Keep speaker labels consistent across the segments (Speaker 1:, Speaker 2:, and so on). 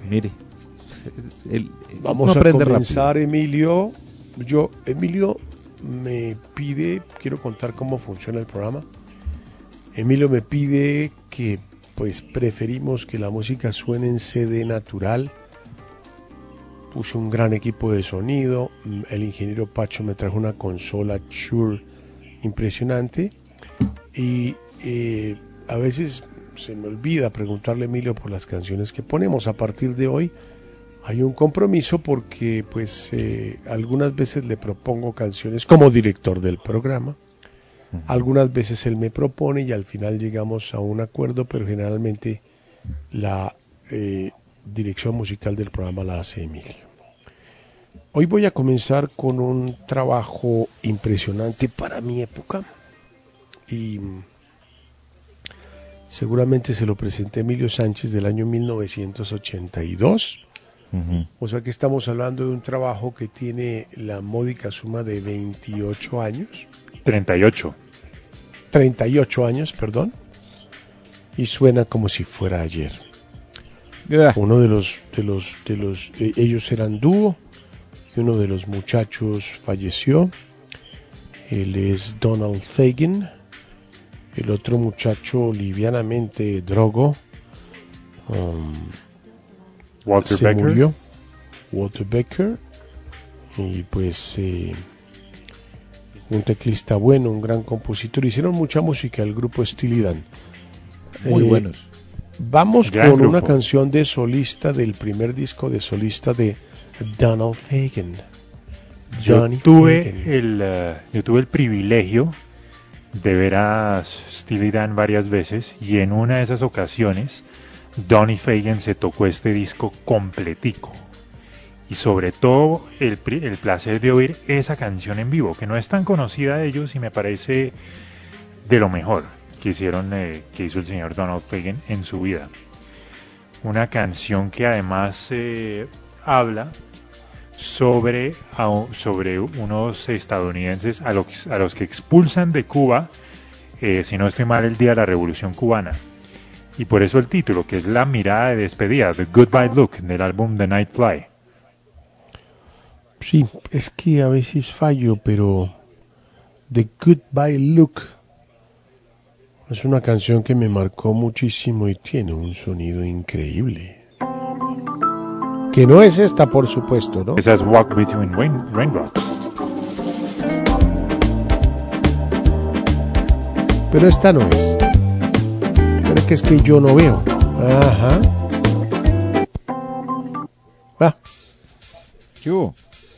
Speaker 1: Mire,
Speaker 2: vamos a comenzar rápido. Emilio me pide, quiero contar cómo funciona el programa. Emilio me pide que pues preferimos que la música suene en CD natural. Puse un gran equipo de sonido, el ingeniero Pacho me trajo una consola Shure impresionante y a veces se me olvida preguntarle a Emilio por las canciones que ponemos. A partir de hoy hay un compromiso porque pues algunas veces le propongo canciones como director del programa, algunas veces él me propone y al final llegamos a un acuerdo, pero generalmente la dirección musical del programa la hace Emilio. Hoy voy a comenzar con un trabajo impresionante para mi época y seguramente se lo presenté a Emilio Sánchez del año 1982. O sea que estamos hablando de un trabajo que tiene la módica suma de 28 años. 38 años, perdón. Y suena como si fuera ayer. Uno de los ellos eran dúo y uno de los muchachos falleció. Él es Donald Fagen. El otro muchacho livianamente drogo.
Speaker 3: Walter
Speaker 2: se
Speaker 3: Becker.
Speaker 2: Murió. Walter Becker. Y pues un teclista bueno, un gran compositor. Hicieron mucha música el grupo Steely Dan.
Speaker 1: Muy buenos.
Speaker 2: Vamos
Speaker 3: Gran
Speaker 2: con
Speaker 3: grupo.
Speaker 2: una canción de solista del primer disco de solista de Donald Fagen.
Speaker 3: Yo tuve el privilegio de ver a Steely Dan varias veces y en una de esas ocasiones Donny Fagen se tocó este disco completico y sobre todo el placer de oír esa canción en vivo, que no es tan conocida de ellos y me parece de lo mejor que hizo el señor Donald Fagen en su vida. Una canción que además habla sobre unos estadounidenses a los que expulsan de Cuba, si no estoy mal, el día de la Revolución Cubana. Y por eso el título, que es la mirada de despedida, The Goodbye Look, del álbum The Night Fly.
Speaker 2: Sí, es que a veces fallo, pero The Goodbye Look es una canción que me marcó muchísimo y tiene un sonido increíble. Que no es esta, por supuesto, ¿no?
Speaker 3: Esa es Walk Between Raindrops.
Speaker 2: Pero esta no es. Pero que es que yo no veo. Ajá.
Speaker 1: Yo.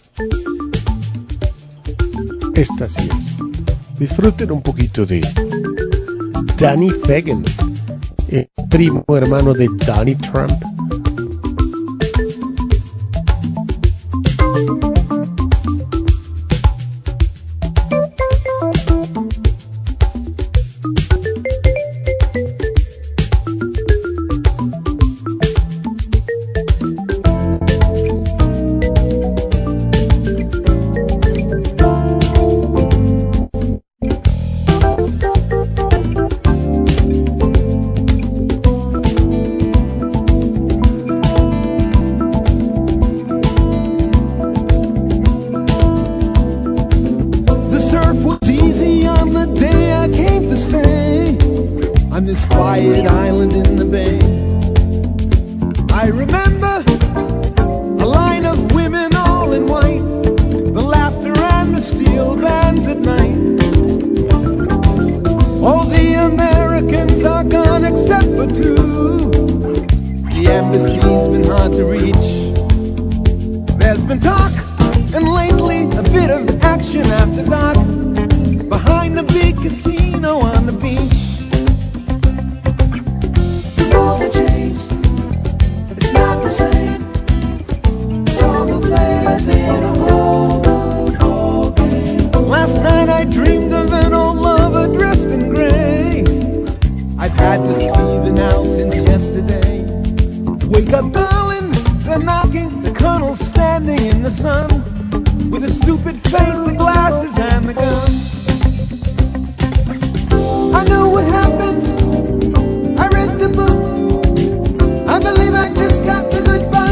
Speaker 2: Esta sí es. Disfruten un poquito de Danny Fagen, primo hermano de Donnie Trump.
Speaker 4: I read the book. I believe I just got the goodbye.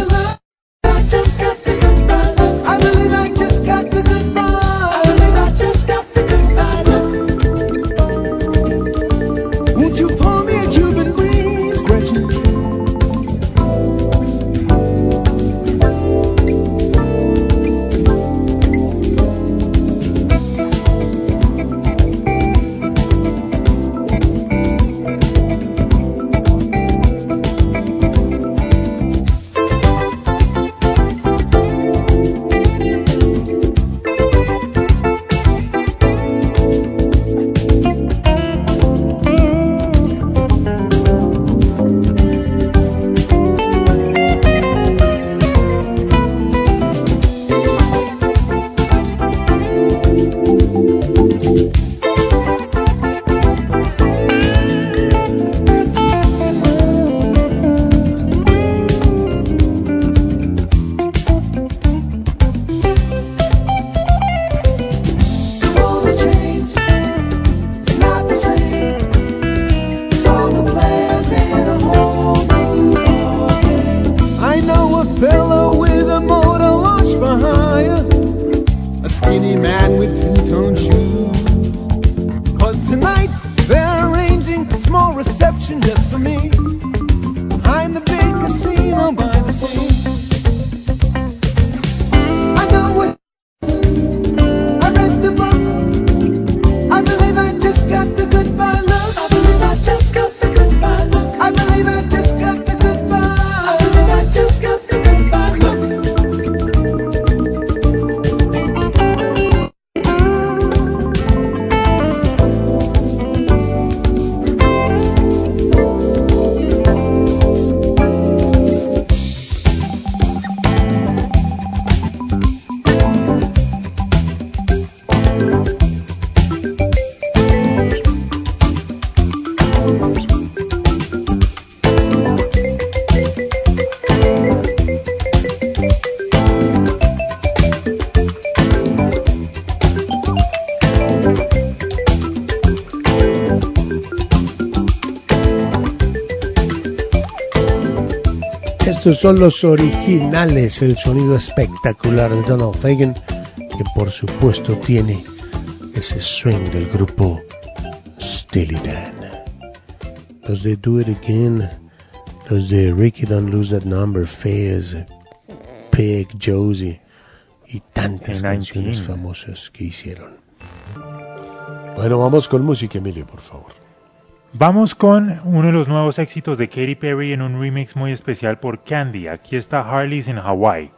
Speaker 2: Estos son los originales, el sonido espectacular de Donald Fagen, que por supuesto tiene ese swing del grupo Steely Dan. Los de Do It Again, los de Ricky Don't Lose That Number, Fez, Pig, Josie y tantas canciones famosas que hicieron. Bueno, vamos con música, Emilio, por favor.
Speaker 3: Vamos con uno de los nuevos éxitos de Katy Perry en un remix muy especial por Candy. Aquí está Harley's en Hawaii.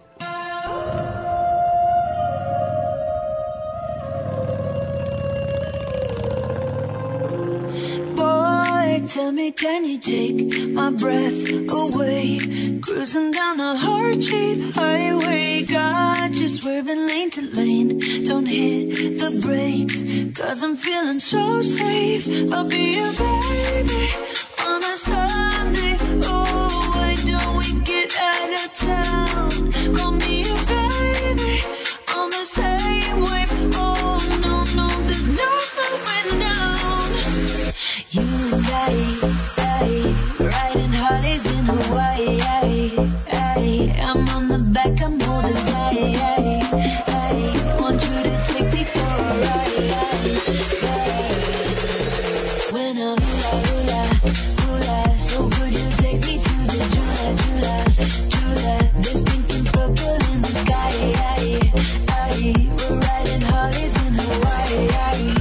Speaker 4: Tell me, can you take my breath away? Cruising down a hard-shaped highway, got you swerving lane to lane. Don't hit the brakes, 'cause I'm feeling so safe. I'll be your baby on a Sunday. Oh, why don't we get out of town? Call me your baby on the same wave. Oh, no, no, there's no slowing down. You and I, riding Harleys in Hawaii. I'm on the back, I'm holding tight. I want you to take me for a ride. When I hula, so good you take me to the Jula. There's pink and purple in the sky. We're riding Harleys in Hawaii.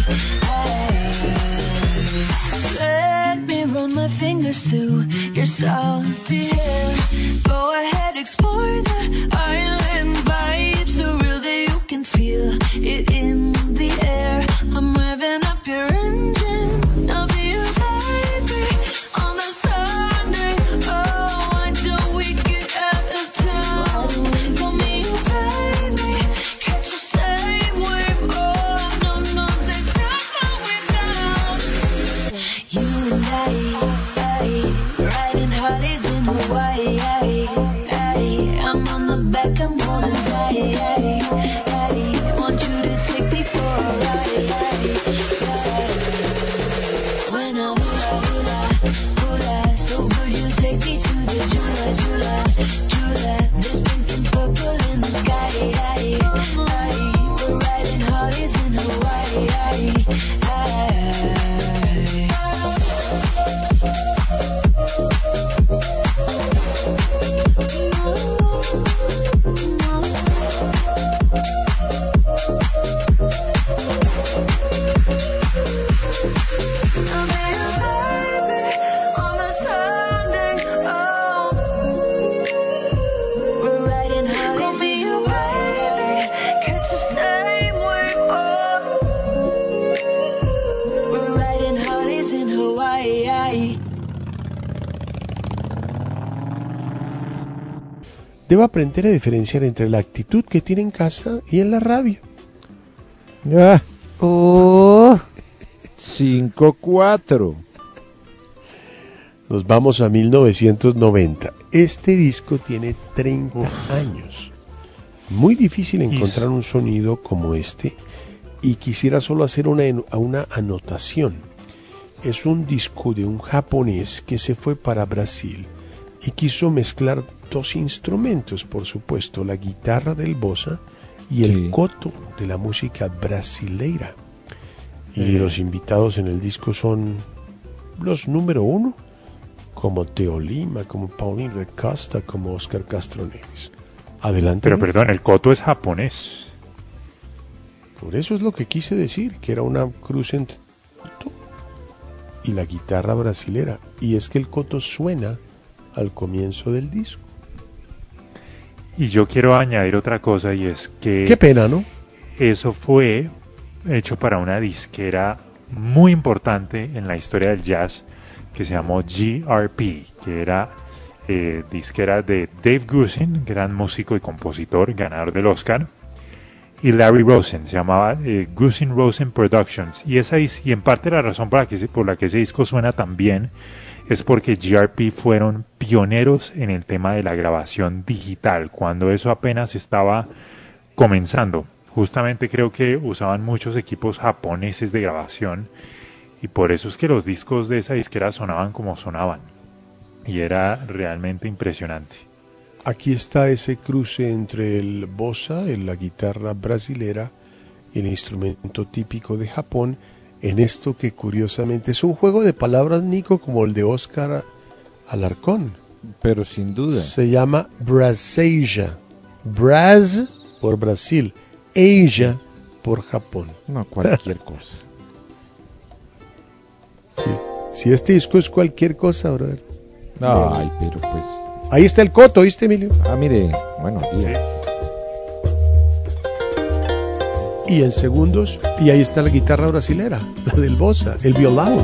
Speaker 4: Let me run my fingers through your salty hair. Go ahead, explore the island vibe, so real that you can feel it in the air. I'm revving up your engine, I'll be your baby on the Sunday. Oh, why don't we get out of town? Call me your baby, catch the same wave. Oh, no, no, there's no slowing down. You and I, riding Harleys in Hawaii. I'm on the back, I'm holding tight. Want you to take me for a ride. When I hula, so good you take me to the Jula. There's pink and purple in the sky. We're riding Harleys in Hawaii.
Speaker 2: Debe aprender a diferenciar entre la actitud que tiene en casa y en la radio.
Speaker 1: 5-4.
Speaker 2: Nos vamos a 1990. Este disco tiene 30 años. Muy difícil encontrar un sonido como este, y quisiera solo hacer una anotación. Es un disco de un japonés que se fue para Brasil y quiso mezclar dos instrumentos, por supuesto, la guitarra del bossa y el koto de la música brasileira. Y los invitados en el disco son los número uno, como Teo Lima, como Paulinho da Costa, como Oscar Castro Neves. Adelante.
Speaker 3: Pero perdón, el koto es japonés.
Speaker 2: Por eso es lo que quise decir, que era una cruz entre el koto y la guitarra brasilera. Y es que el koto suena al comienzo del disco.
Speaker 3: Y yo quiero añadir otra cosa, y es que...
Speaker 2: Qué pena, ¿no?
Speaker 3: Eso fue hecho para una disquera muy importante en la historia del jazz, que se llamó GRP, que era disquera de Dave Grusin, gran músico y compositor, ganador del Oscar, y Larry Rosen. Se llamaba Grusin Rosen Productions, y en parte la razón por la que ese disco suena tan bien es porque GRP fueron pioneros en el tema de la grabación digital, cuando eso apenas estaba comenzando. Justamente creo que usaban muchos equipos japoneses de grabación, y por eso es que los discos de esa disquera sonaban como sonaban, y era realmente impresionante.
Speaker 2: aquí está ese cruce entre el bossa, la guitarra brasilera, y el instrumento típico de Japón, en esto que curiosamente es un juego de palabras, Nico, como el de Oscar Alarcón.
Speaker 1: Pero sin duda.
Speaker 2: Se llama Brasileia. Bras por Brasil, Asia por Japón.
Speaker 1: No, cualquier cosa.
Speaker 2: Si este disco es cualquier cosa, brother.
Speaker 1: Ay, pero pues...
Speaker 2: Ahí está el coto, ¿viste, Emilio?
Speaker 1: Mire, buenos días.
Speaker 2: Y en segundos, y ahí está la guitarra brasilera, la del bossa, el violão.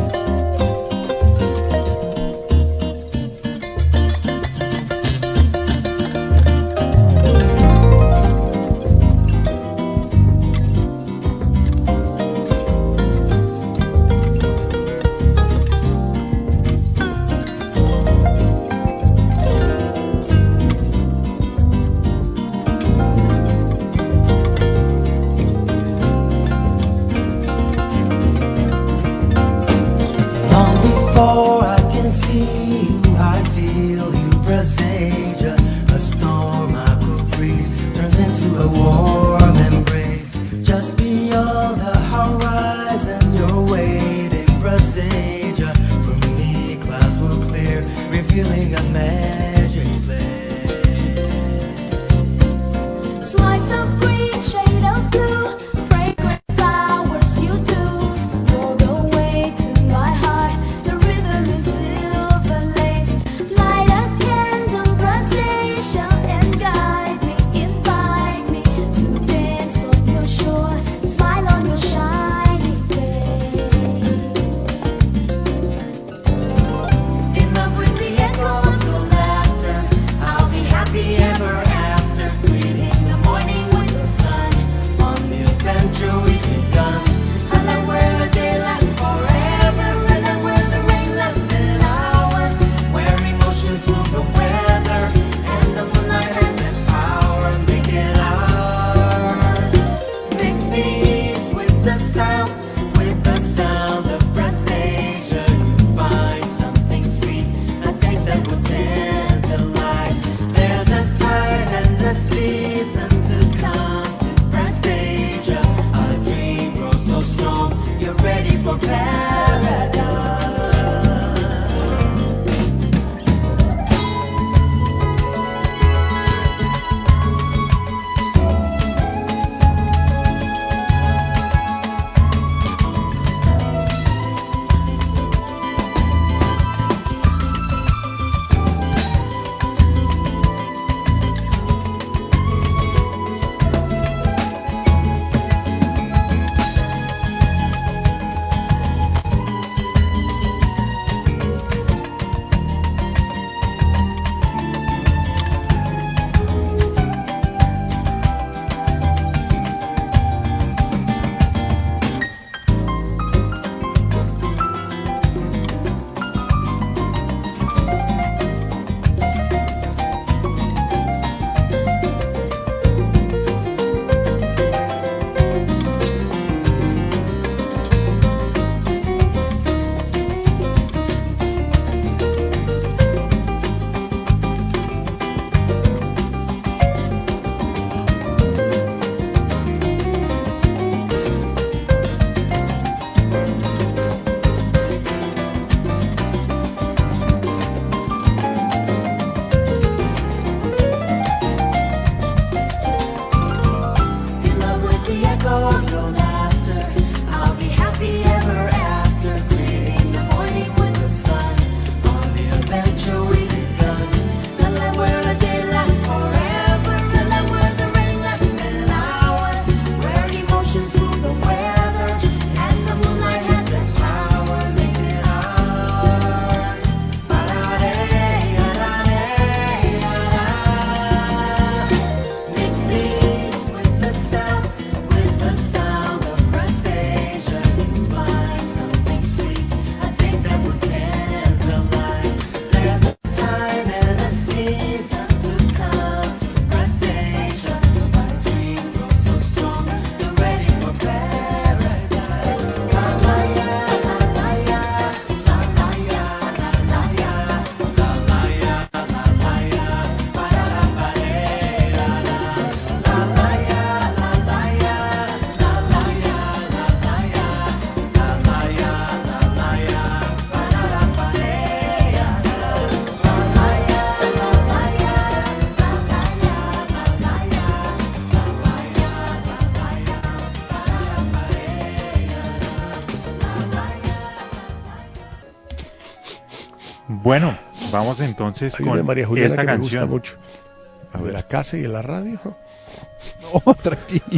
Speaker 3: Bueno, vamos entonces
Speaker 2: Hay una de
Speaker 3: con
Speaker 2: María Juliana
Speaker 3: esta
Speaker 2: que
Speaker 3: canción.
Speaker 2: me gusta mucho. De la casa y de la radio.
Speaker 1: No, tranquilo.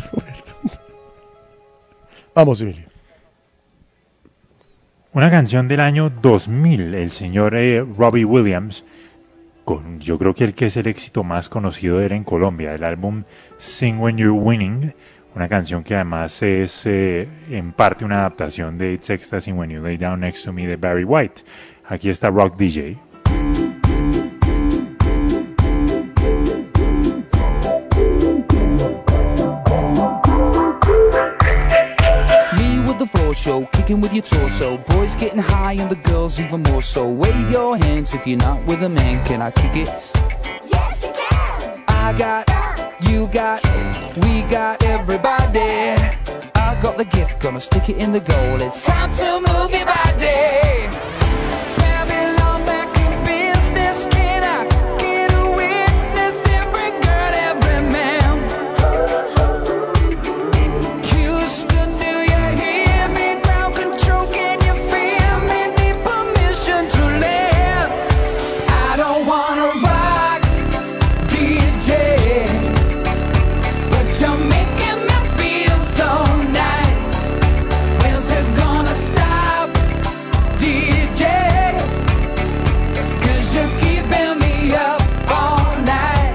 Speaker 2: Vamos, Emilio.
Speaker 3: Una canción del año 2000, el señor Robbie Williams, con yo creo que el que es el éxito más conocido era en Colombia, el álbum Sing When You're Winning, una canción que además es en parte una adaptación de It's Ecstasy When You Lay Down Next to Me de Barry White. Aquí está Rock DJ.
Speaker 5: Floor show, kicking with your torso. Boys getting high and the girls even more so. Wave your hands if you're not with a man. Can I kick it?
Speaker 4: Yes, you can.
Speaker 5: I got, you got, we got everybody. I got the gift, gonna stick it in the goal. It's time to move your body. Babylon back in business. Can I get a witness? Every girl, every man. Houston, do you hear me? Ground control, can you feel me? Need permission to live. I don't wanna rock, DJ, but you're making me feel so nice. When's it gonna stop, DJ? 'Cause you're keeping me up all night.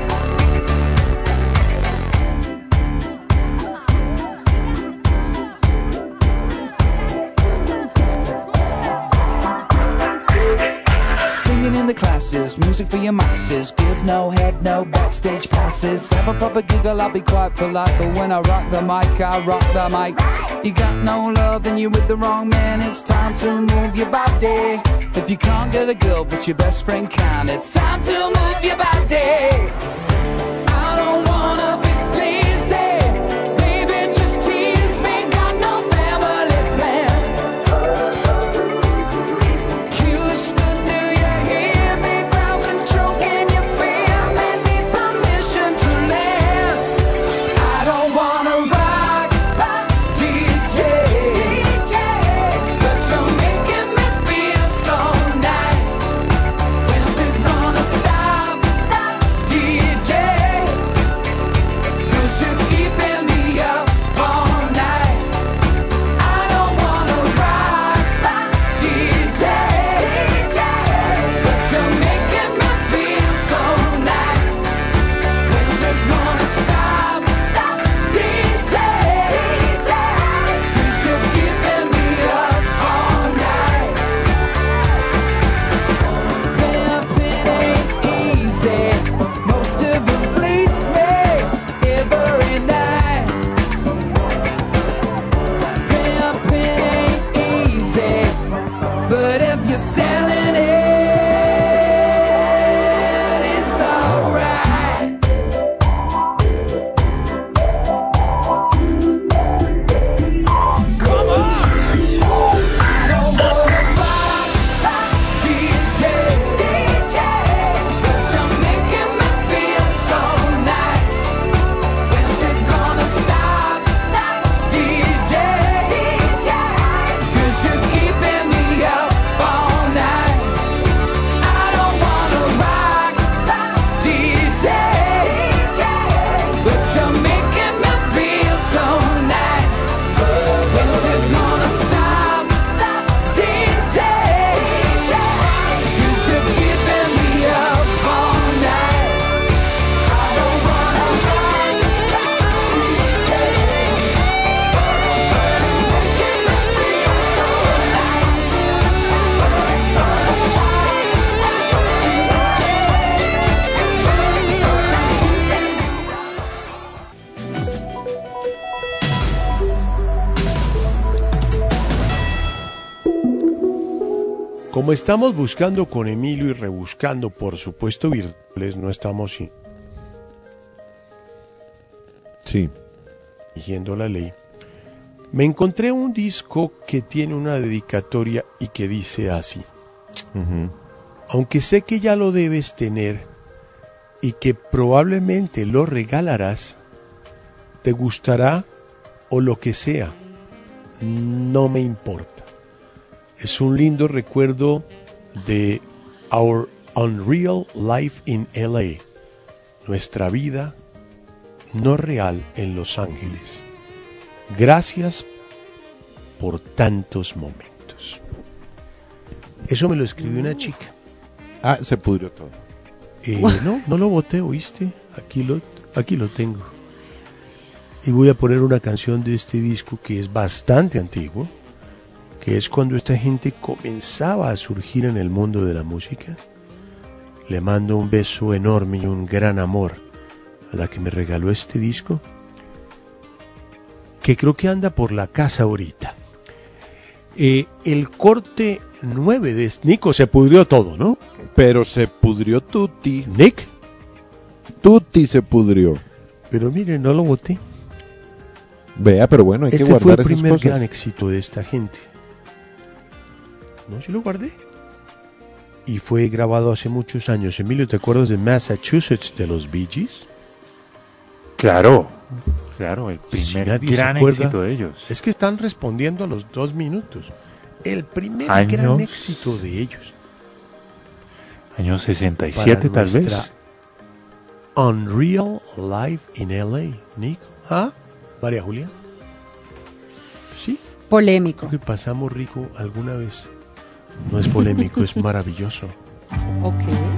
Speaker 5: Singing in the classes, music for your masses. Give no head, no backstage passes. Have a proper giggle, I'll be quite polite. But when I rock the mic, I rock the mic. You got no love, then you're with the wrong man. It's time to move your body. If you can't get a girl, but your best friend can, it's time to move your body. I don't wanna be sleazy. Baby, just tease me. Got no family plan. Houston, do you hear me? Ground control, can you feel me? Need permission to land. I don't wanna rock, DJ, but you're making me feel so nice. When's it gonna stop, DJ? 'Cause you're keeping me up all night. I don't wanna rock, DJ, but you're making me feel so nice. When's it gonna stop, DJ? 'Cause you're keeping me up all night. Pimping ain't easy. Most of it fleece me every night. Pimping ain't easy, but if you're selling it, it's alright. Come on! I don't wanna rock, DJ, but you're making me feel so nice. When's it gonna stop, DJ? 'Cause you're keeping me up all night. I don't wanna rock, DJ, but you're making me feel so nice. When's it gonna stop, DJ? 'Cause you're keeping me up all night. I don't wanna rock, DJ, but you're making me feel so nice. When's it gonna stop, DJ? 'Cause you're keeping me
Speaker 2: Como estamos buscando con Emilio y rebuscando, por supuesto, virtuales, no estamos
Speaker 1: Sí.
Speaker 2: siguiendo la ley. Me encontré un disco que tiene una dedicatoria y que dice así: aunque sé que ya lo debes tener y que probablemente lo regalarás, te gustará o lo que sea, no me importa. Es un lindo recuerdo de Our Unreal Life in LA. Nuestra vida no real en Los Ángeles. Gracias por tantos momentos. Eso me lo escribió una chica.
Speaker 1: Ah, se pudrió todo.
Speaker 2: No lo boté, ¿oíste? Aquí lo tengo. Y voy a poner una canción de este disco que es bastante antiguo, que es cuando esta gente comenzaba a surgir en el mundo de la música. Le mando un beso enorme y un gran amor a la que me regaló este disco, que creo que anda por la casa ahorita. El corte 9 de Nico, se pudrió todo, ¿no?
Speaker 1: Pero se pudrió Tutti.
Speaker 2: Nick,
Speaker 1: Tutti se pudrió.
Speaker 2: pero mire, no lo boté.
Speaker 1: Vea, pero bueno, hay que
Speaker 2: Este
Speaker 1: guardar
Speaker 2: fue el
Speaker 1: esas
Speaker 2: primer
Speaker 1: cosas.
Speaker 2: gran éxito de esta gente. No, sí lo guardé. Y fue grabado hace muchos años. Emilio, ¿te acuerdas de Massachusetts de los Bee Gees?
Speaker 3: Claro, el
Speaker 2: Si
Speaker 3: primer
Speaker 2: nadie se
Speaker 3: gran
Speaker 2: acuerda,
Speaker 3: éxito de ellos.
Speaker 2: Es que están respondiendo a los 2 minutos. El primer
Speaker 3: Años.
Speaker 2: gran éxito de ellos.
Speaker 3: Años 67
Speaker 2: Para
Speaker 3: tal vez.
Speaker 2: nuestra Unreal Life in LA. Nico, ¿ah? María Julia. Sí,
Speaker 6: Polémico.
Speaker 2: creo que pasamos rico alguna vez. No es polémico, es maravilloso.
Speaker 6: Ok.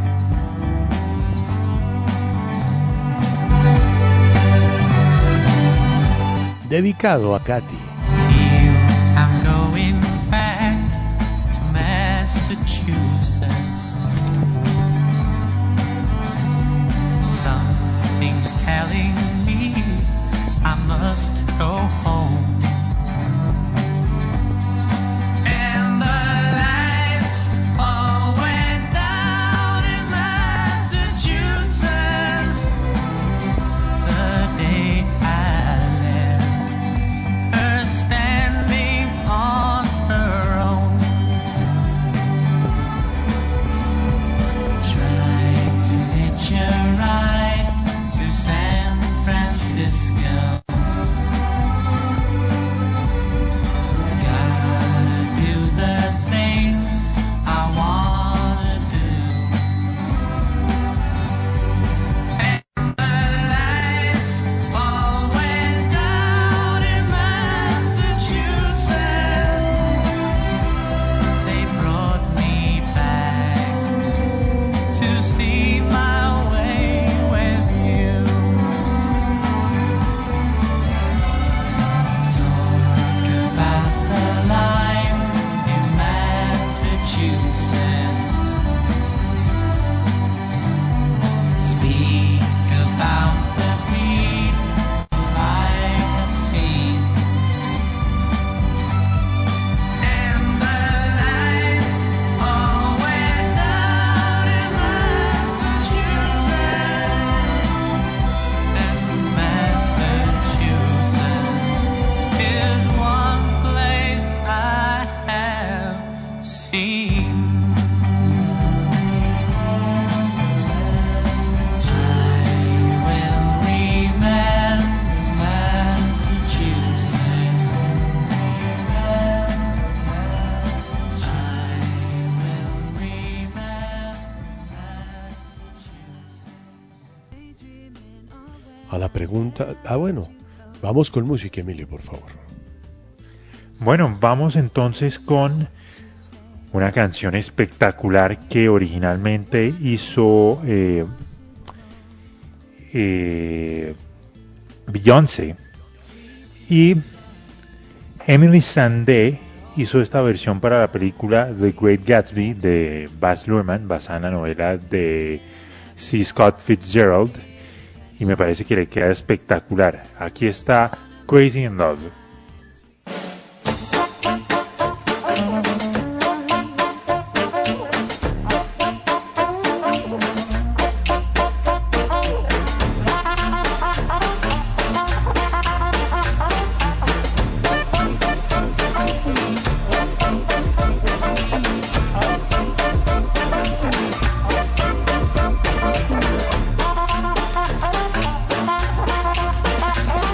Speaker 2: Dedicado a Katy.
Speaker 7: I'm going back to Massachusetts. Something's telling me I must go home. And the lights all went down in Massachusetts the day I left her standing on her own. Tried to hitch a ride to San Francisco. Gotta do the things I wanna do. And the lights all went down in Massachusetts. They brought me back to see my way with you. Talk about the life in Massachusetts. Speak about the people I have seen. And the lights all went down in Massachusetts. And Massachusetts is one place I have seen. I will remember Massachusetts. I will remember Massachusetts.
Speaker 2: A la pregunta. Bueno, vamos con música, Emilio, por favor.
Speaker 3: Bueno, vamos entonces con una canción espectacular que originalmente hizo Beyoncé, y Emily Sandé hizo esta versión para la película The Great Gatsby de Baz Luhrmann, basada en la novela de C. Scott Fitzgerald, y me parece que le queda espectacular. Aquí está Crazy in Love.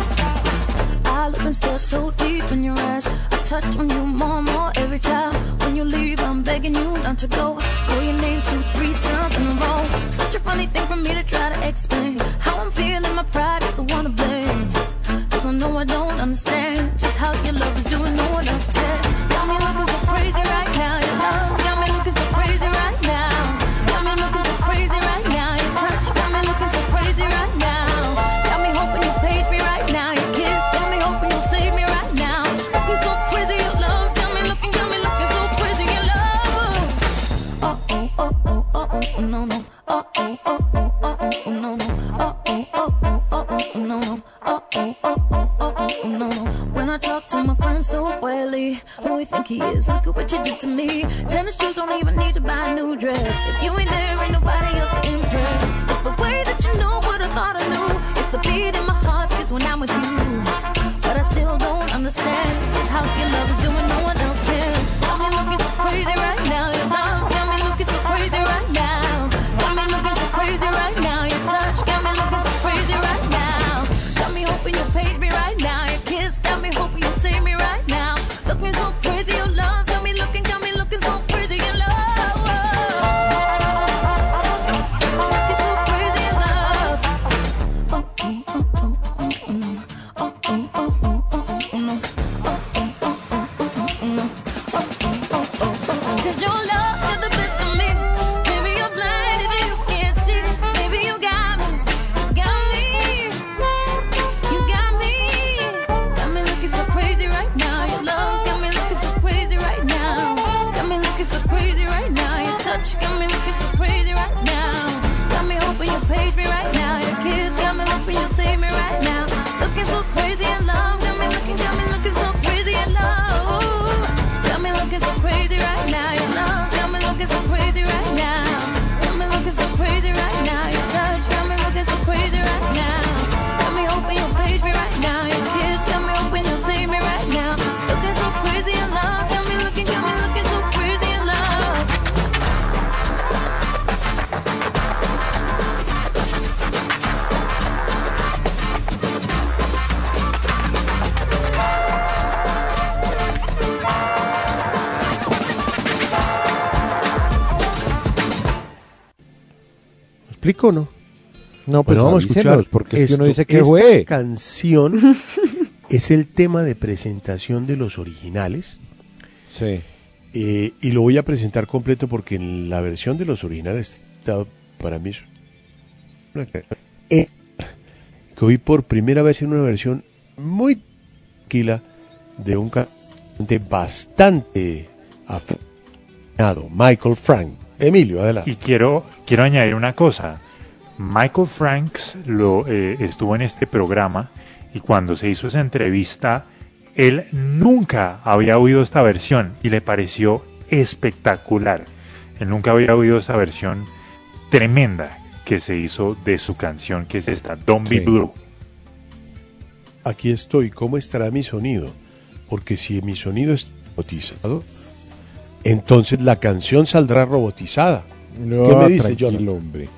Speaker 4: I look and stare so deep in your eyes. I touch on you more and more every time. When you leave, I'm begging you not to go. Call your name 2-3 times in a row. Such a funny thing for me to try to explain. How I'm feeling, my pride is the one to blame. Cause I know I don't understand just how your love is doing, no one else can. Got me looking so crazy right now. Your love got me looking so crazy right now. Got me looking so crazy right now. Your touch got me looking so crazy right now. Got me hoping you page me right now. Your kiss got me hoping you'll save me right now. Looking so crazy, your love got me looking so crazy, your love. Oh oh oh oh oh oh no no. Oh oh oh oh oh oh no no. Oh oh oh oh oh oh no no. Oh oh oh oh oh oh no no. When I talk to my friend so wily, who we think he is? Look at what you did to me. Tennis shoes don't even need to buy a new dress. If you ain't there, ain't nobody else to impress. It's the way that you know what I thought I knew. It's the beat in my heart skips when I'm with you. But I still don't understand just how your love is doing, no one else can. Got me looking so crazy right now. Your love's got me looking so crazy right now. Got me looking so crazy right now. Your touch got me looking so crazy right now. Got me hoping you'll page me right now. Your kiss got me hoping you'll save me right now. Looking so crazy, your love's got me looking so crazy, your love. Looking so crazy, your love. Oh, oh, oh, oh, oh, no. Oh, oh, oh, oh, oh, no. Oh, oh, oh, oh, oh, no. Oh, oh, oh, oh, oh. 'Cause your love is the best of me. Maybe you're blind if you can't see. Maybe you got me. Got me. You got me. Got me looking so crazy right now. Your love's got me looking so crazy right now. Got me looking so crazy right now. Your touch got me looking so crazy right now. Got me hoping you page me right now. Your kiss got me hoping you save me right now. Looking so crazy in love. Got me looking so crazy in love. Got me looking so crazy right now. Your love got me looking so crazy right now. Got me looking so crazy right now. Your touch got me looking so crazy right now. Got me hoping you'll page me right now. Your kiss got me hoping you'll save me right now. Looking so crazy in love. Got me looking so crazy in love.
Speaker 2: ¿Me explico o no?
Speaker 1: No, pues
Speaker 2: Bueno, vamos a escuchar
Speaker 1: avísenos, porque es que uno dice que
Speaker 2: esta
Speaker 1: fue.
Speaker 2: canción es el tema de presentación de los originales.
Speaker 1: Sí.
Speaker 2: Y lo voy a presentar completo porque en la versión de los originales está, para mí es una canción que oí por primera vez en una versión muy tranquila de un cantante bastante afinado, Michael Frank. Emilio, adelante.
Speaker 3: Y quiero añadir una cosa. Michael Franks estuvo en este programa y cuando se hizo esa entrevista, él nunca había oído esta versión y le pareció espectacular. Él nunca había oído esta versión tremenda que se hizo de su canción, que es esta, Don't Be Blue.
Speaker 2: Aquí estoy, ¿cómo estará mi sonido? Porque si mi sonido es robotizado, entonces la canción saldrá robotizada.
Speaker 1: No,
Speaker 2: ¿Qué me dice
Speaker 1: tranquilo,
Speaker 2: Jonathan?
Speaker 1: hombre.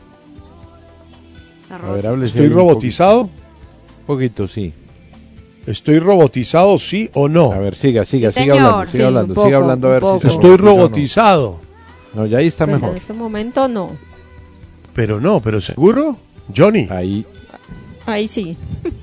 Speaker 1: A ver, háblese
Speaker 2: ¿Estoy
Speaker 1: ahí un
Speaker 2: robotizado?
Speaker 1: Poquito, sí.
Speaker 2: ¿Estoy robotizado, sí o no?
Speaker 1: A ver, siga
Speaker 6: señor,
Speaker 1: hablando,
Speaker 6: sí,
Speaker 1: siga hablando,
Speaker 6: un poco,
Speaker 1: siga hablando a ver
Speaker 6: un
Speaker 1: si
Speaker 6: poco.
Speaker 1: se
Speaker 2: Estoy
Speaker 1: robotiza o no.
Speaker 2: robotizado.
Speaker 1: No, ya ahí está
Speaker 6: Pues en
Speaker 1: mejor.
Speaker 6: este momento no.
Speaker 2: Pero seguro, Johnny.
Speaker 6: Ahí sí.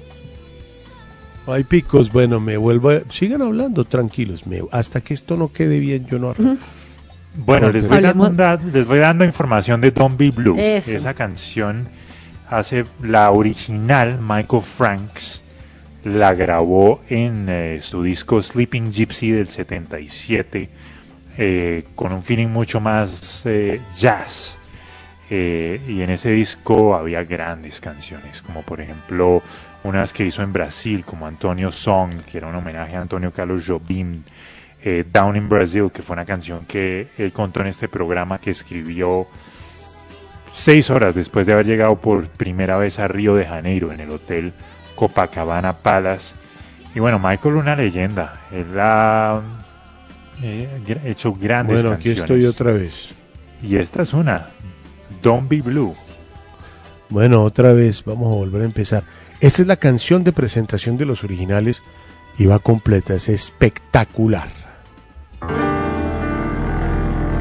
Speaker 2: Hay picos, bueno, me vuelvo a... Sigan hablando, tranquilos, hasta que esto no quede bien, yo no arranco.
Speaker 3: Bueno, les voy dando información de Don't Be Blue.
Speaker 6: Eso.
Speaker 3: Esa canción hace la original, Michael Franks la grabó en su disco Sleeping Gypsy del 77, con un feeling mucho más jazz. Y en ese disco había grandes canciones, como por ejemplo unas que hizo en Brasil, como Antonio Song, que era un homenaje a Antonio Carlos Jobim, Down in Brazil, que fue una canción que él contó en este programa que escribió 6 horas después de haber llegado por primera vez a Río de Janeiro en el hotel Copacabana Palace. Y bueno, Michael, una leyenda, él ha hecho grandes
Speaker 2: Bueno, aquí
Speaker 3: canciones.
Speaker 2: estoy otra vez.
Speaker 3: Y esta es una, Don't Be Blue.
Speaker 2: Bueno, otra vez, vamos a volver a empezar. Esta es la canción de presentación de los originales y va completa, es espectacular.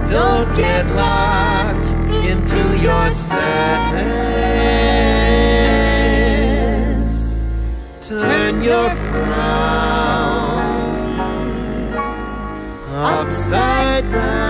Speaker 8: Don't get locked into your sadness. Turn your frown upside down.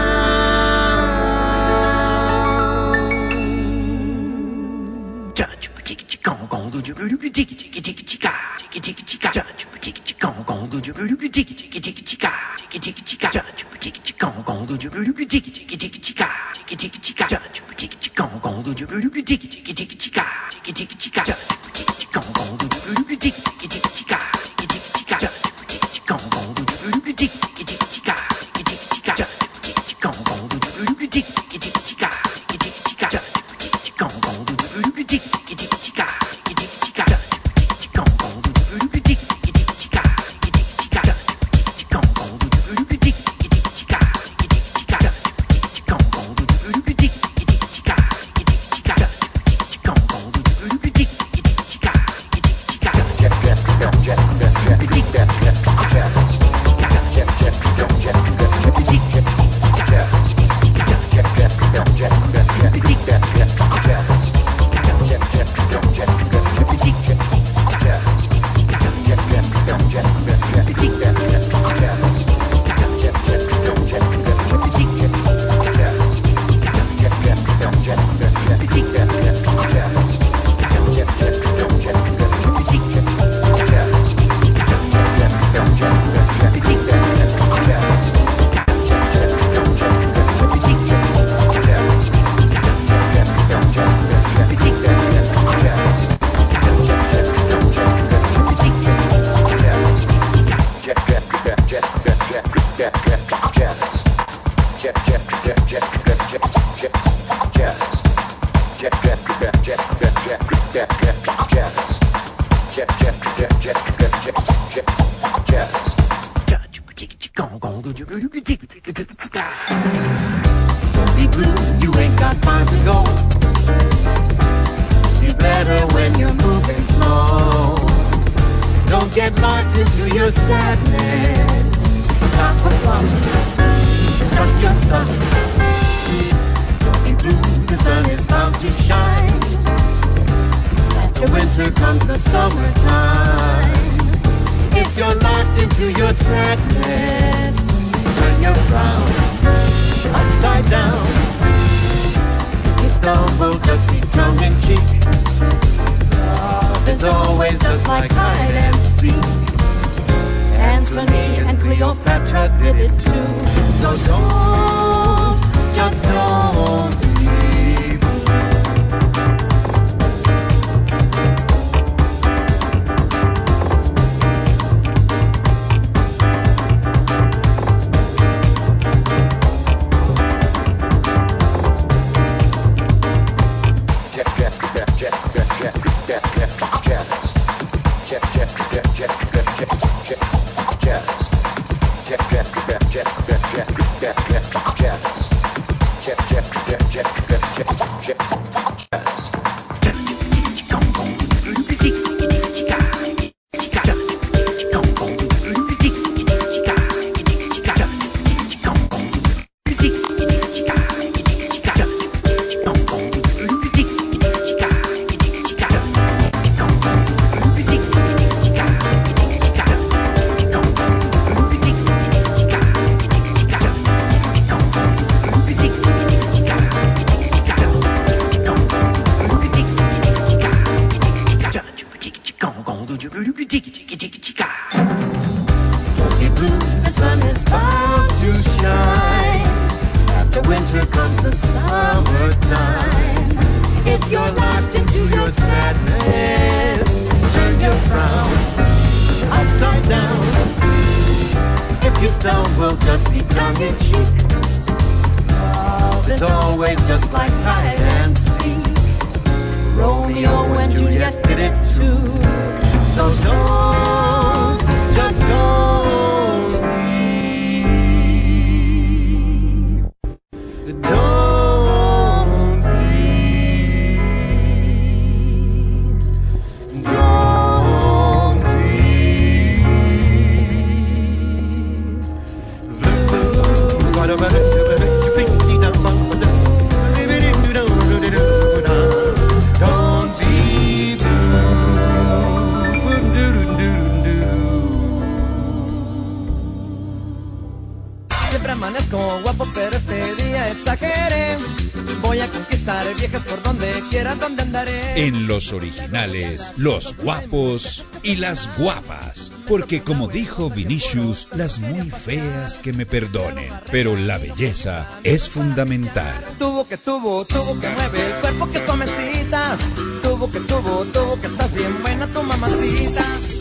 Speaker 9: amanezco guapo, pero este día exageré. Voy a conquistar viejas por donde quiera, donde andaré.
Speaker 10: En los originales, los guapos y las guapas. Porque como dijo Vinicius, las muy feas que me perdonen, pero la belleza es fundamental.
Speaker 9: Tuvo que mueve el cuerpo que suavecita. Tuvo que estás bien buena tu mamacita.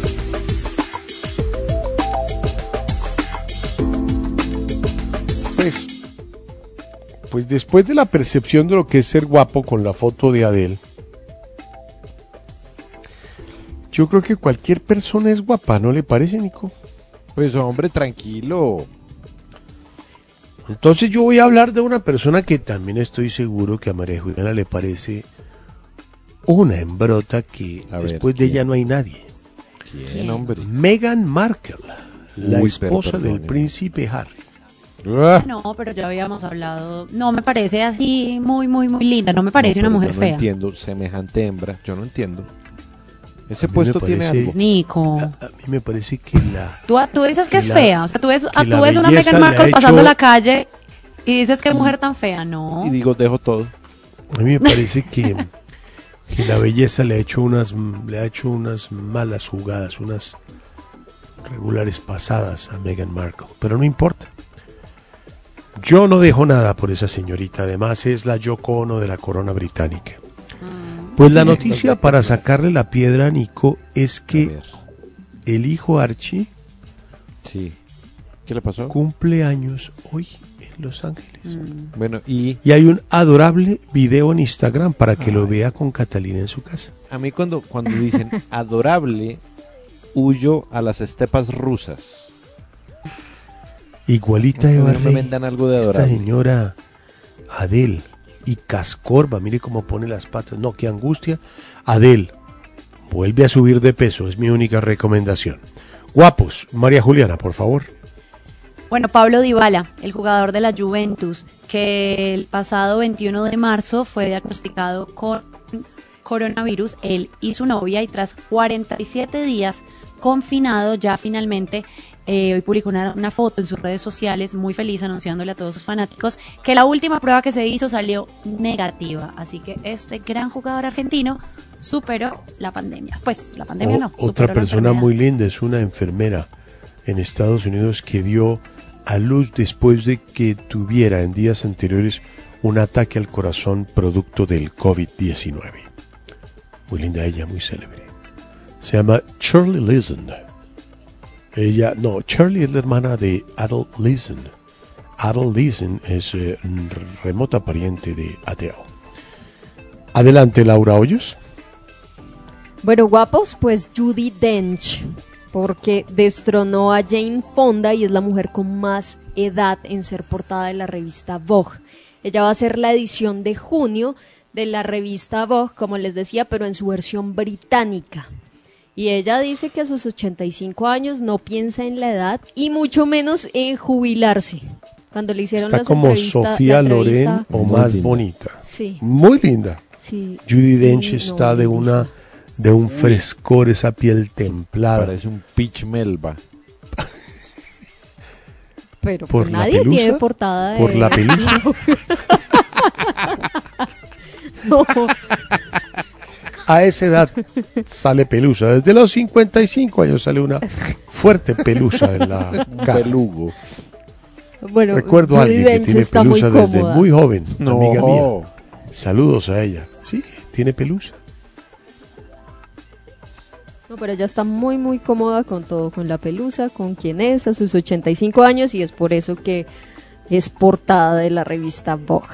Speaker 2: Pues después de la percepción de lo que es ser guapo con la foto de Adele, yo creo que cualquier persona es guapa, ¿no le parece, Nico?
Speaker 1: Pues hombre, tranquilo.
Speaker 2: Entonces yo voy a hablar de una persona que también estoy seguro que a María Juliana le parece una hembrota que
Speaker 1: A ver,
Speaker 2: después de
Speaker 1: ¿quién?
Speaker 2: ella no hay nadie.
Speaker 1: ¿Quién, hombre?
Speaker 2: Meghan Markle, la
Speaker 1: Uy,
Speaker 2: esposa
Speaker 1: pero
Speaker 2: del
Speaker 1: perdóneme.
Speaker 2: príncipe Harry.
Speaker 11: No, pero ya habíamos hablado. No me parece así muy linda. No me parece
Speaker 1: No,
Speaker 11: una
Speaker 1: pero
Speaker 11: mujer
Speaker 1: yo
Speaker 11: fea.
Speaker 1: No entiendo, semejante hembra, yo no entiendo. Ese
Speaker 2: A mí
Speaker 1: puesto
Speaker 2: me
Speaker 1: tiene
Speaker 2: parece-
Speaker 1: algo.
Speaker 11: Nico.
Speaker 2: A mí me parece que la...
Speaker 11: Tú dices que es
Speaker 2: la-
Speaker 11: fea. O sea, tú ves
Speaker 2: que la
Speaker 11: una
Speaker 2: belleza
Speaker 11: Meghan
Speaker 2: le ha
Speaker 11: Markle pasando
Speaker 2: hecho-
Speaker 11: la calle y dices que mujer tan fea. No.
Speaker 1: Y digo, dejo todo.
Speaker 2: A mí me parece que la belleza le ha hecho unas malas jugadas, unas regulares pasadas a Meghan Markle, pero no importa. Yo no dejo nada por esa señorita, además es la Yoko Ono de la corona británica. Pues la noticia para sacarle la piedra a Nico es
Speaker 1: A
Speaker 2: que
Speaker 1: ver,
Speaker 2: el hijo Archie
Speaker 1: sí. ¿Qué le pasó?
Speaker 2: cumple años hoy en Los Ángeles.
Speaker 1: Bueno, y
Speaker 2: Y hay un adorable video en Instagram para que lo vea con Catalina en su casa.
Speaker 1: a mí cuando dicen adorable, huyo a las estepas rusas.
Speaker 2: Igualita
Speaker 1: No
Speaker 2: Eva
Speaker 1: me
Speaker 2: Rey,
Speaker 1: vendan algo de
Speaker 2: esta
Speaker 1: adorable.
Speaker 2: señora Adele, y cascorba, mire cómo pone las patas, no, qué angustia. Adele, vuelve a subir de peso, es mi única recomendación. Guapos, María Juliana, por favor.
Speaker 11: Bueno, Pablo Dybala, el jugador de la Juventus, que el pasado 21 de marzo fue diagnosticado con coronavirus, él y su novia, y tras 47 días confinado, ya finalmente hoy publicó una foto en sus redes sociales muy feliz anunciándole a todos sus fanáticos que la última prueba que se hizo salió negativa. Así que este gran jugador argentino superó la pandemia. Pues la pandemia no.
Speaker 2: Otra
Speaker 11: superó la
Speaker 2: persona
Speaker 11: enfermedad.
Speaker 2: muy linda es una enfermera en Estados Unidos que dio a luz después de que tuviera en días anteriores un ataque al corazón producto del COVID-19. Muy linda ella, muy célebre. Se llama Shirley Listen. Shirley es la hermana de Adele Listen. Adele Listen es remota pariente de Adele. Adelante, Laura Hoyos.
Speaker 6: Bueno, guapos, pues Judi Dench, porque destronó a Jane Fonda y es la mujer con más edad en ser portada de la revista Vogue. Ella va a ser la edición de junio de la revista Vogue, como les decía, pero en su versión británica. Y ella dice que a sus 85 años no piensa en la edad y mucho menos en jubilarse. Cuando le hicieron
Speaker 2: Está
Speaker 6: las
Speaker 2: como
Speaker 6: entrevistas,
Speaker 2: Sofía
Speaker 6: la entrevista-
Speaker 2: Loren o
Speaker 1: Muy
Speaker 2: más
Speaker 1: linda.
Speaker 2: bonita.
Speaker 6: Sí,
Speaker 2: Muy linda.
Speaker 6: sí.
Speaker 2: Judi Dench
Speaker 6: No,
Speaker 2: está de
Speaker 6: lindísima.
Speaker 2: un frescor, esa piel templada.
Speaker 1: Parece un pitch melba.
Speaker 6: Pero
Speaker 2: ¿Por
Speaker 6: pues
Speaker 2: la
Speaker 6: nadie
Speaker 2: pelusa?
Speaker 6: tiene portada de...
Speaker 2: Por la pelusa.
Speaker 6: No.
Speaker 2: A esa edad sale pelusa. Desde los 55 años sale una fuerte pelusa en la
Speaker 1: Un
Speaker 2: cara.
Speaker 1: pelugo.
Speaker 6: Bueno,
Speaker 2: Recuerdo a
Speaker 6: Judi
Speaker 2: alguien que
Speaker 6: Dench
Speaker 2: tiene
Speaker 6: está muy
Speaker 2: pelusa desde
Speaker 6: cómoda.
Speaker 2: muy joven, amiga mía.
Speaker 1: No.
Speaker 2: Saludos a ella. Sí, tiene pelusa.
Speaker 6: No, pero ella está muy cómoda con todo, con la pelusa, con quien es, a sus 85 años, y es por eso que es portada de la revista Vogue.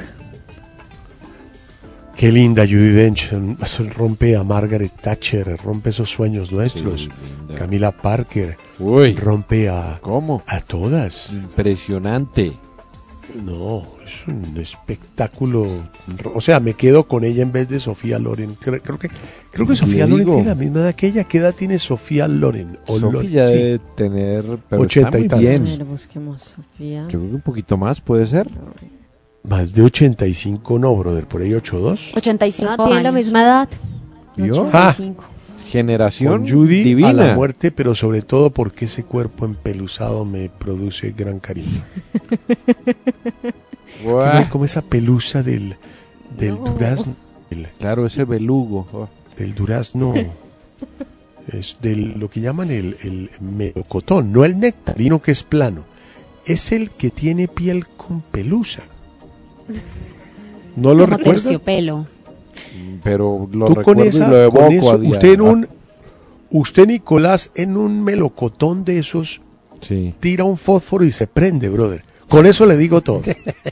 Speaker 2: Qué linda Judi Dench. Eso rompe a Margaret Thatcher, rompe esos sueños nuestros.
Speaker 1: Sí, linda.
Speaker 2: Camila Parker,
Speaker 1: Uy,
Speaker 2: rompe a
Speaker 1: ¿cómo?
Speaker 2: todas.
Speaker 1: Impresionante.
Speaker 2: No, es un espectáculo. O sea, me quedo con ella en vez de Sofía Loren. Creo que Sofía
Speaker 1: Le
Speaker 2: Loren
Speaker 1: digo.
Speaker 2: tiene la misma edad que ella. ¿Qué edad tiene Sofía Loren? O
Speaker 1: Sofía
Speaker 2: Loren,
Speaker 1: ya
Speaker 2: sí.
Speaker 1: debe tener... Pero
Speaker 2: 80
Speaker 1: está
Speaker 2: y
Speaker 1: muy
Speaker 2: tantos.
Speaker 1: bien.
Speaker 6: A ver, busquemos Sofía.
Speaker 1: Yo creo que un poquito más puede ser.
Speaker 2: Más de 85 no, brother. Por ahí 82.
Speaker 11: 85
Speaker 6: Ah, tiene la
Speaker 11: años.
Speaker 6: misma edad.
Speaker 1: ¿Vio?
Speaker 6: 85.
Speaker 1: Generación
Speaker 2: con Judy
Speaker 1: divina.
Speaker 2: a la muerte, pero sobre todo porque ese cuerpo empeluzado me produce gran cariño. Es que no hay como esa pelusa del durazno.
Speaker 1: Claro, ese belugo. Oh.
Speaker 2: Del durazno. Es del lo que llaman el melocotón, no el nectarino que es plano. Es el que tiene piel con pelusa. ¿No lo
Speaker 11: Como
Speaker 2: recuerda?
Speaker 11: terciopelo.
Speaker 1: Pero lo
Speaker 2: Tú
Speaker 1: recuerdo
Speaker 2: con esa,
Speaker 1: y lo evoco
Speaker 2: con eso,
Speaker 1: a diario.
Speaker 2: usted Nicolás, en un melocotón de esos,
Speaker 1: Sí.
Speaker 2: tira un fósforo y se prende, brother. Con eso le digo todo.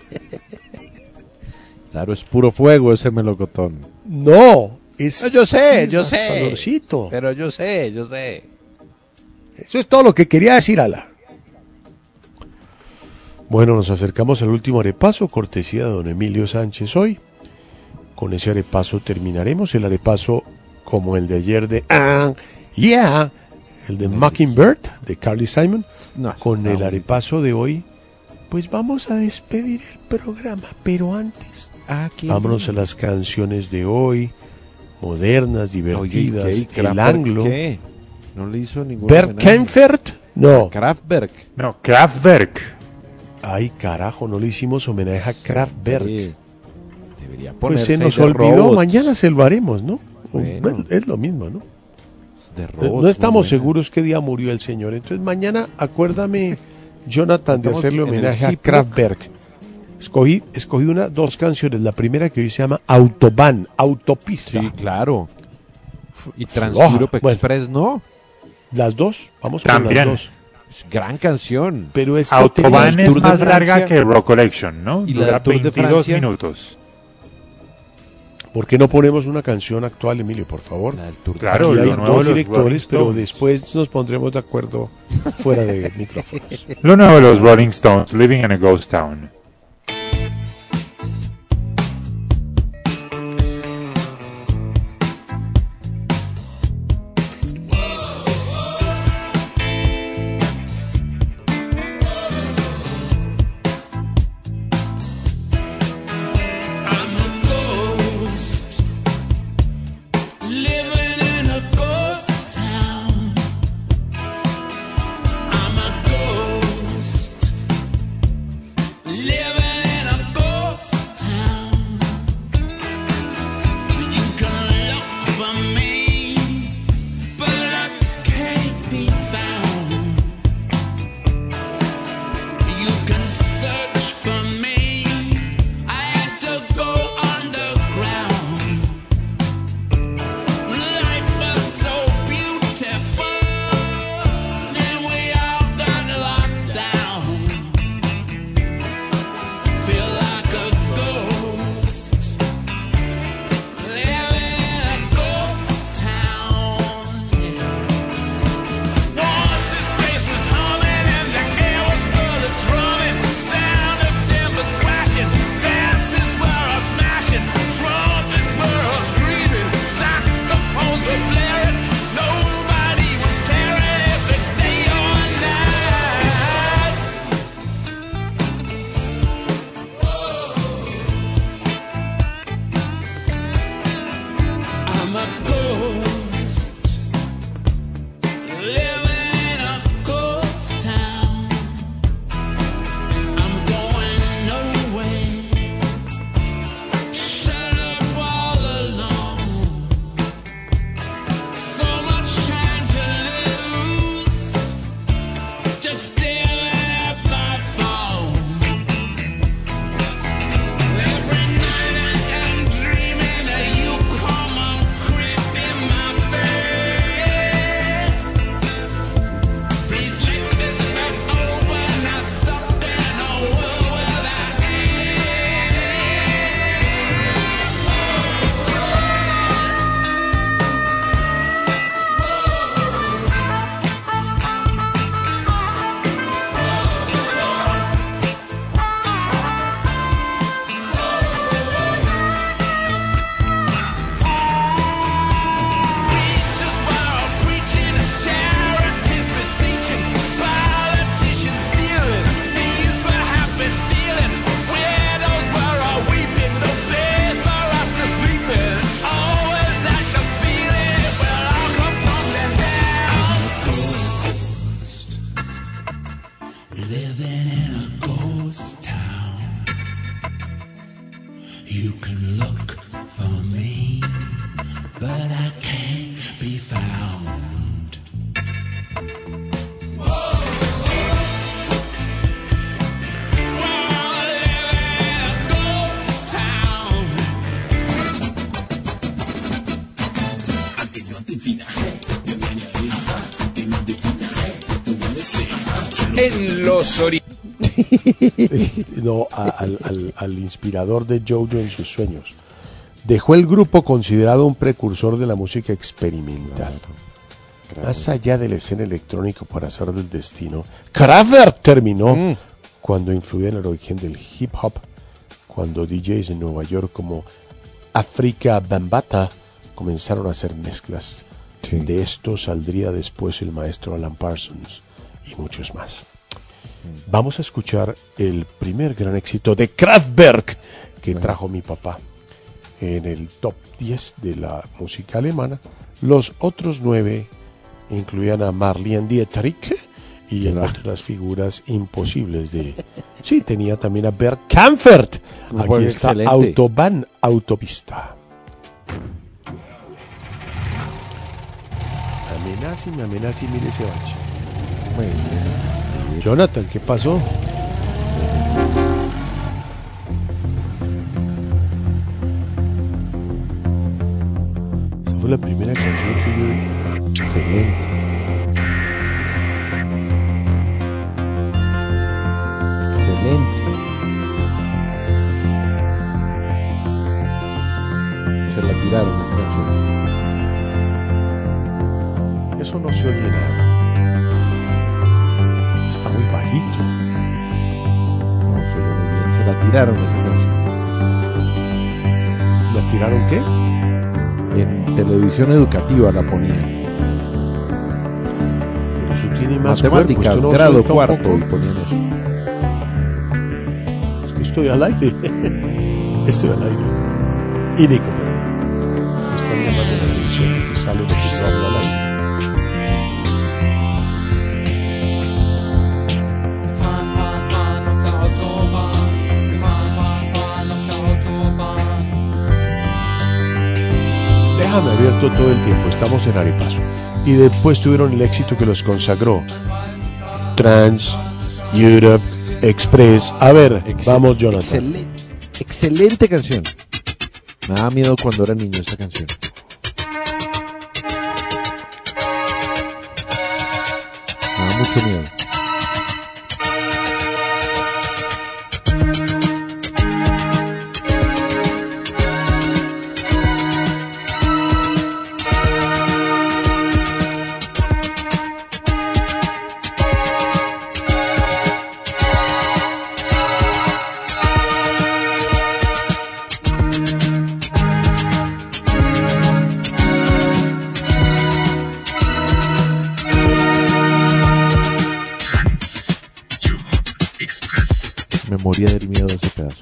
Speaker 1: Claro, es puro fuego ese melocotón.
Speaker 2: No, es
Speaker 1: No, yo sé,
Speaker 2: sí,
Speaker 1: yo
Speaker 2: más
Speaker 1: sé.
Speaker 2: calorcito.
Speaker 1: Pero yo sé.
Speaker 2: Eso es todo lo que quería decir, Ala. Bueno, nos acercamos al último arepaso, cortesía de don Emilio Sánchez hoy. Con ese arepaso terminaremos. El arepaso como el de ayer de Yeah, el de Mockingbird, de Carly Simon.
Speaker 1: No,
Speaker 2: Con
Speaker 1: está
Speaker 2: el
Speaker 1: bonito.
Speaker 2: arepaso de hoy, pues vamos a despedir el programa. Pero antes, vámonos a las canciones de hoy, modernas, divertidas.
Speaker 1: Oye, ¿y qué? ¿Y
Speaker 2: El
Speaker 1: Kraftwerk
Speaker 2: anglo.
Speaker 1: qué? No le hizo ningún
Speaker 2: Bert
Speaker 1: homenaje.
Speaker 2: Kaempfert, no.
Speaker 1: Kraftwerk.
Speaker 3: No, Kraftwerk.
Speaker 2: Ay, carajo, no le hicimos homenaje a Kraftwerk.
Speaker 1: Sí. Debería
Speaker 2: Pues
Speaker 1: ponerse
Speaker 2: se nos
Speaker 1: de
Speaker 2: olvidó,
Speaker 1: robots.
Speaker 2: mañana se lo haremos, ¿no?
Speaker 1: Bueno.
Speaker 2: Es lo mismo, ¿no?
Speaker 1: De robots,
Speaker 2: No estamos
Speaker 1: bueno.
Speaker 2: seguros qué día murió el señor. Entonces mañana acuérdame, Jonathan, de
Speaker 1: Estamos
Speaker 2: hacerle
Speaker 1: en el
Speaker 2: homenaje a
Speaker 1: Ziploc.
Speaker 2: Kraftwerk. Escogí dos canciones. La primera que hoy se llama Autobahn, autopista.
Speaker 1: Sí, claro. Y
Speaker 2: Floja.
Speaker 1: Trans-Europe
Speaker 2: Bueno.
Speaker 1: Express, ¿no?
Speaker 2: Las dos, vamos con
Speaker 3: También.
Speaker 2: las dos.
Speaker 1: Gran canción.
Speaker 2: Pero es que
Speaker 3: Autobahn
Speaker 2: tenemos-
Speaker 3: es
Speaker 1: Tour de
Speaker 3: más larga
Speaker 1: Francia.
Speaker 3: que Rock Collection, ¿no?
Speaker 1: ¿Y la
Speaker 3: Dura
Speaker 1: del Tour de
Speaker 3: 22
Speaker 1: Francia?
Speaker 3: minutos.
Speaker 2: ¿Por qué no ponemos una canción actual, Emilio, por favor?
Speaker 1: La del Tour de
Speaker 3: Claro,
Speaker 2: Aquí
Speaker 3: lo
Speaker 2: hay
Speaker 3: nuevo de
Speaker 2: dos
Speaker 3: los
Speaker 2: directores,
Speaker 3: Rolling
Speaker 2: pero
Speaker 3: Stones.
Speaker 2: después nos pondremos de acuerdo fuera de micrófonos.
Speaker 3: Lo nuevo de los Rolling Stones, Living in a Ghost Town.
Speaker 12: I'm a ghost living in a ghost town. I'm a ghost living
Speaker 10: en los
Speaker 2: No, al inspirador de Jojo en sus sueños. Dejó el grupo considerado un precursor de la música experimental. Más allá de la escena electrónica por azar del destino, Kraftwerk terminó cuando influyó en el origen del hip hop, cuando DJs en Nueva York como Afrika Bambaataa comenzaron a hacer mezclas. Sí. De esto saldría después el maestro Alan Parsons y muchos más. Vamos a escuchar el primer gran éxito de Kraftwerk que trajo mi papá en el top 10 de la música alemana. Los otros 9 incluían a Marlene Dietrich y otras figuras imposibles de... Sí, tenía también a Bert Kaempfert. Aquí está excelente. Autobahn, Autopista. Me amenaza y mire ese bache. Jonathan, ¿qué pasó? Esa fue la primera canción que yo... Excelente. Excelente. Se la tiraron esa canción. Eso no se oye nada. Está muy bajito. No se oye muy bien. Se la tiraron esa canción. ¿Se la tiraron qué? En televisión educativa la ponían. Pero eso tiene más matemáticas, cuerpo, grado cuarto, y ponían eso. Es que estoy al aire. Estoy al aire. Y Nico también. Me están llamando la atención de que sale lo que yo hablo al aire. Déjame abierto todo el tiempo, estamos en Aripazo. Y después tuvieron el éxito que los consagró. Trans, Europe, Express. A ver, vamos, Jonathan.
Speaker 1: Excelente canción. Me daba miedo cuando era niño esa canción. Me daba mucho miedo. Me moría del miedo de ese pedazo.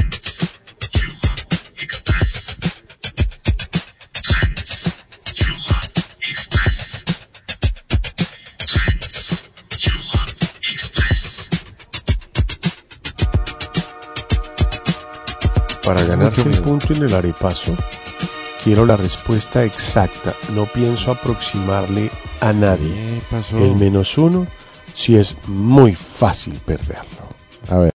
Speaker 2: Para ganarse un punto en el Aripazo, quiero la respuesta exacta. No pienso aproximarle a nadie. El -1 si es muy fácil perderlo.
Speaker 1: A ver.